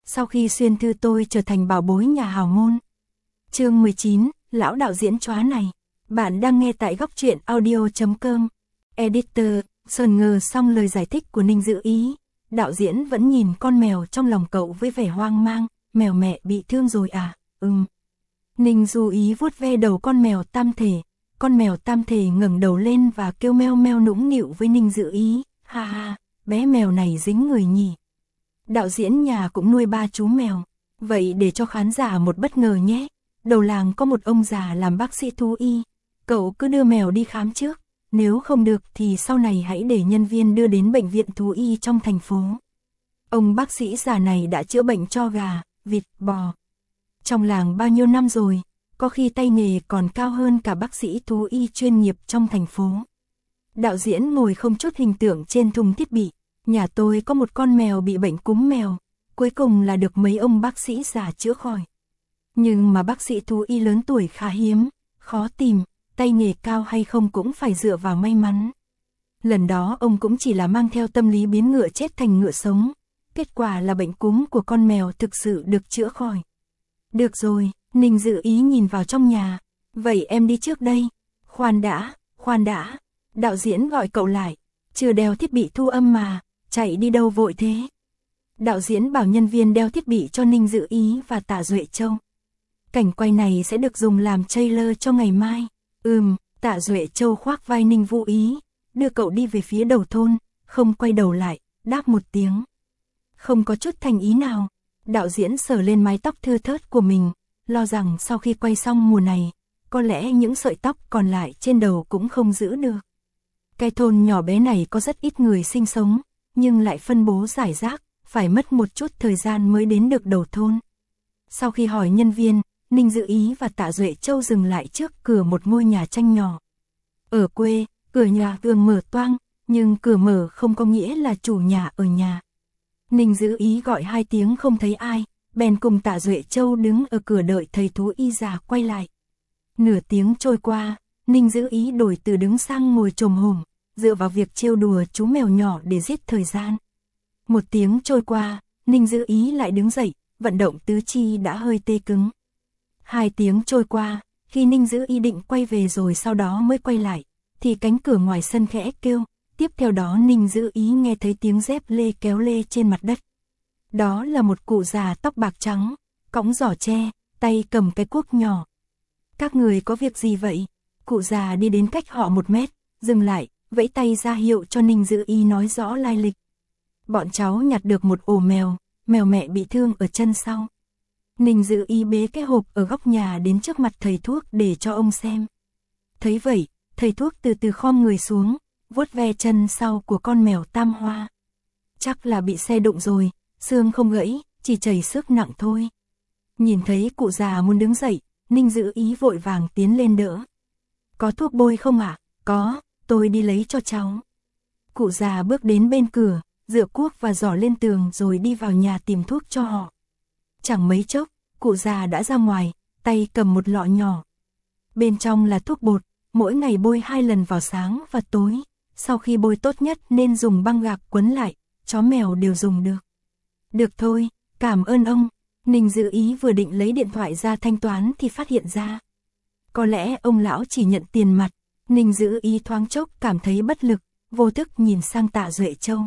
sau khi xuyên thư tôi trở thành bảo bối nhà hào môn. Chương 19, lão đạo diễn chóa này. Bạn đang nghe tại góc truyện audio.com. Editor, Sơn ngờ xong lời giải thích của Ninh Dự Ý. Đạo diễn vẫn nhìn con mèo trong lòng cậu với vẻ hoang mang. Mèo mẹ bị thương rồi à? Ninh Dự Ý vuốt ve đầu con mèo tam thể. Con mèo tam thể ngẩng đầu lên và kêu meo meo nũng nịu với Ninh Dự Ý. Ha ha, bé mèo này dính người nhỉ. Đạo diễn nhà cũng nuôi 3 chú mèo. Vậy để cho khán giả một bất ngờ nhé. Đầu làng có một ông già làm bác sĩ thú y. Cậu cứ đưa mèo đi khám trước. Nếu không được thì sau này hãy để nhân viên đưa đến bệnh viện thú y trong thành phố. Ông bác sĩ già này đã chữa bệnh cho gà, vịt, bò. Trong làng bao nhiêu năm rồi, có khi tay nghề còn cao hơn cả bác sĩ thú y chuyên nghiệp trong thành phố. Đạo diễn ngồi không chút hình tượng trên thùng thiết bị. Nhà tôi có một con mèo bị bệnh cúm mèo, cuối cùng là được mấy ông bác sĩ già chữa khỏi. Nhưng mà bác sĩ thú y lớn tuổi khá hiếm, khó tìm, tay nghề cao hay không cũng phải dựa vào may mắn. Lần đó ông cũng chỉ là mang theo tâm lý biến ngựa chết thành ngựa sống, kết quả là bệnh cúm của con mèo thực sự được chữa khỏi. Được rồi, Ninh Dự Ý nhìn vào trong nhà, vậy em đi trước đây. Khoan đã, đạo diễn gọi cậu lại, chưa đeo thiết bị thu âm mà, chạy đi đâu vội thế. Đạo diễn bảo nhân viên đeo thiết bị cho Ninh Dự Ý và Tạ Duệ Châu. Cảnh quay này sẽ được dùng làm trailer cho ngày mai. Tạ Duệ Châu khoác vai Ninh Vũ Ý, đưa cậu đi về phía đầu thôn, không quay đầu lại, đáp một tiếng. Không có chút thành ý nào, đạo diễn sờ lên mái tóc thưa thớt của mình, lo rằng sau khi quay xong mùa này, có lẽ những sợi tóc còn lại trên đầu cũng không giữ được. Cái thôn nhỏ bé này có rất ít người sinh sống, nhưng lại phân bố rải rác, phải mất một chút thời gian mới đến được đầu thôn. Sau khi hỏi nhân viên, Ninh Dự Ý và Tạ Duệ Châu dừng lại trước cửa một ngôi nhà tranh nhỏ. Ở quê, cửa nhà thường mở toang, nhưng cửa mở không có nghĩa là chủ nhà ở nhà. Ninh Dự Ý gọi 2 tiếng không thấy ai, bèn cùng Tạ Duệ Châu đứng ở cửa đợi thầy thú y già quay lại. Nửa tiếng trôi qua, Ninh Dự Ý đổi từ đứng sang ngồi chồm hổm, dựa vào việc trêu đùa chú mèo nhỏ để giết thời gian. 1 tiếng trôi qua, Ninh Dự Ý lại đứng dậy, vận động tứ chi đã hơi tê cứng. 2 tiếng trôi qua, khi Ninh Dự Ý định quay về rồi sau đó mới quay lại, thì cánh cửa ngoài sân khẽ kêu, tiếp theo đó Ninh Dự Ý nghe thấy tiếng dép lê kéo lê trên mặt đất. Đó là một cụ già tóc bạc trắng, cõng giỏ tre, tay cầm cái cuốc nhỏ. Các người có việc gì vậy? Cụ già đi đến cách họ 1 mét, dừng lại, vẫy tay ra hiệu cho Ninh Dự Ý nói rõ lai lịch. Bọn cháu nhặt được một ổ mèo, mèo mẹ bị thương ở chân sau. Ninh Dự Ý bế cái hộp ở góc nhà đến trước mặt thầy thuốc để cho ông xem. Thấy vậy, thầy thuốc từ từ khom người xuống, vuốt ve chân sau của con mèo Tam Hoa. Chắc là bị xe đụng rồi, xương không gãy, chỉ chảy xước nặng thôi. Nhìn thấy cụ già muốn đứng dậy, Ninh Dự Ý vội vàng tiến lên đỡ. Có thuốc bôi không ạ? Có, tôi đi lấy cho cháu. Cụ già bước đến bên cửa, dựa cuốc và giỏ lên tường rồi đi vào nhà tìm thuốc cho họ. Chẳng mấy chốc, cụ già đã ra ngoài, tay cầm một lọ nhỏ. Bên trong là thuốc bột, mỗi ngày bôi 2 lần vào sáng và tối. Sau khi bôi tốt nhất nên dùng băng gạc quấn lại, chó mèo đều dùng được. Được thôi, cảm ơn ông. Ninh Dự Ý vừa định lấy điện thoại ra thanh toán thì phát hiện ra. Có lẽ ông lão chỉ nhận tiền mặt. Ninh Dự Ý thoáng chốc cảm thấy bất lực, vô thức nhìn sang Tạ Duệ Châu.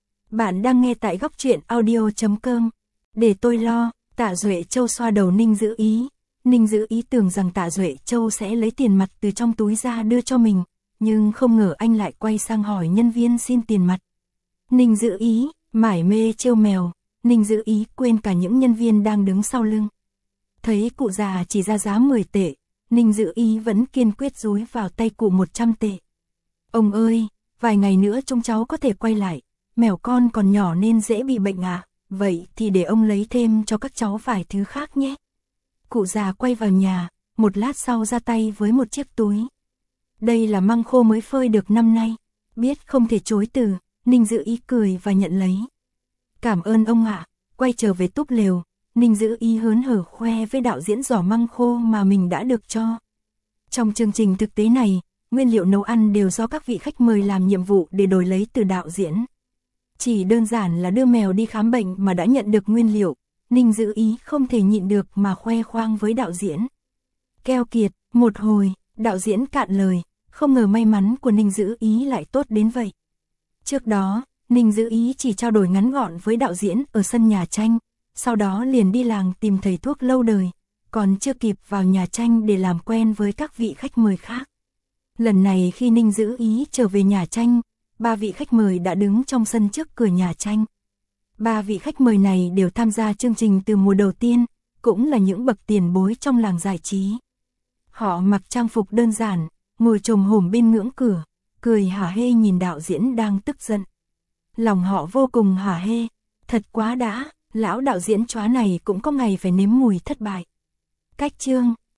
Bạn đang nghe tại góc truyện audio.com. Để tôi lo. Tạ Duệ Châu xoa đầu Ninh Dự Ý. Ninh Dự Ý tưởng rằng Tạ Duệ Châu sẽ lấy tiền mặt từ trong túi ra đưa cho mình, nhưng không ngờ anh lại quay sang hỏi nhân viên xin tiền mặt. Ninh Dự Ý mải mê trêu mèo, Ninh Dự Ý quên cả những nhân viên đang đứng sau lưng. Thấy cụ già chỉ ra giá 10 tệ, Ninh Dự Ý vẫn kiên quyết dúi vào tay cụ 100 tệ. Ông ơi, vài ngày nữa chúng cháu có thể quay lại, mèo con còn nhỏ nên dễ bị bệnh à, vậy thì để ông lấy thêm cho các cháu vài thứ khác nhé. Cụ già quay vào nhà, một lát sau ra tay với một chiếc túi. Đây là măng khô mới phơi được năm nay, biết không thể chối từ, Ninh Dự Ý cười và nhận lấy. Cảm ơn ông ạ. Quay trở về túp lều, Ninh Dự Ý hớn hở khoe với đạo diễn giỏ măng khô mà mình đã được cho. Trong chương trình thực tế này, nguyên liệu nấu ăn đều do các vị khách mời làm nhiệm vụ để đổi lấy từ đạo diễn. Chỉ đơn giản là đưa mèo đi khám bệnh mà đã nhận được nguyên liệu, Ninh Dữ Ý không thể nhịn được mà khoe khoang với đạo diễn. Keo kiệt, một hồi, đạo diễn cạn lời, không ngờ may mắn của Ninh Dữ Ý lại tốt đến vậy. Trước đó, Ninh Dữ Ý chỉ trao đổi ngắn gọn với đạo diễn ở sân nhà tranh, sau đó liền đi làng tìm thầy thuốc lâu đời, còn chưa kịp vào nhà tranh để làm quen với các vị khách mời khác. Lần này khi Ninh Dữ Ý trở về nhà tranh, 3 vị khách mời đã đứng trong sân trước cửa nhà tranh. 3 vị khách mời này đều tham gia chương trình từ mùa đầu tiên, cũng là những bậc tiền bối trong làng giải trí. Họ mặc trang phục đơn giản, ngồi chồm hổm bên ngưỡng cửa, cười hả hê nhìn đạo diễn đang tức giận. Lòng họ vô cùng hả hê, thật quá đã, lão đạo diễn chóa này cũng có ngày phải nếm mùi thất bại. Cách chương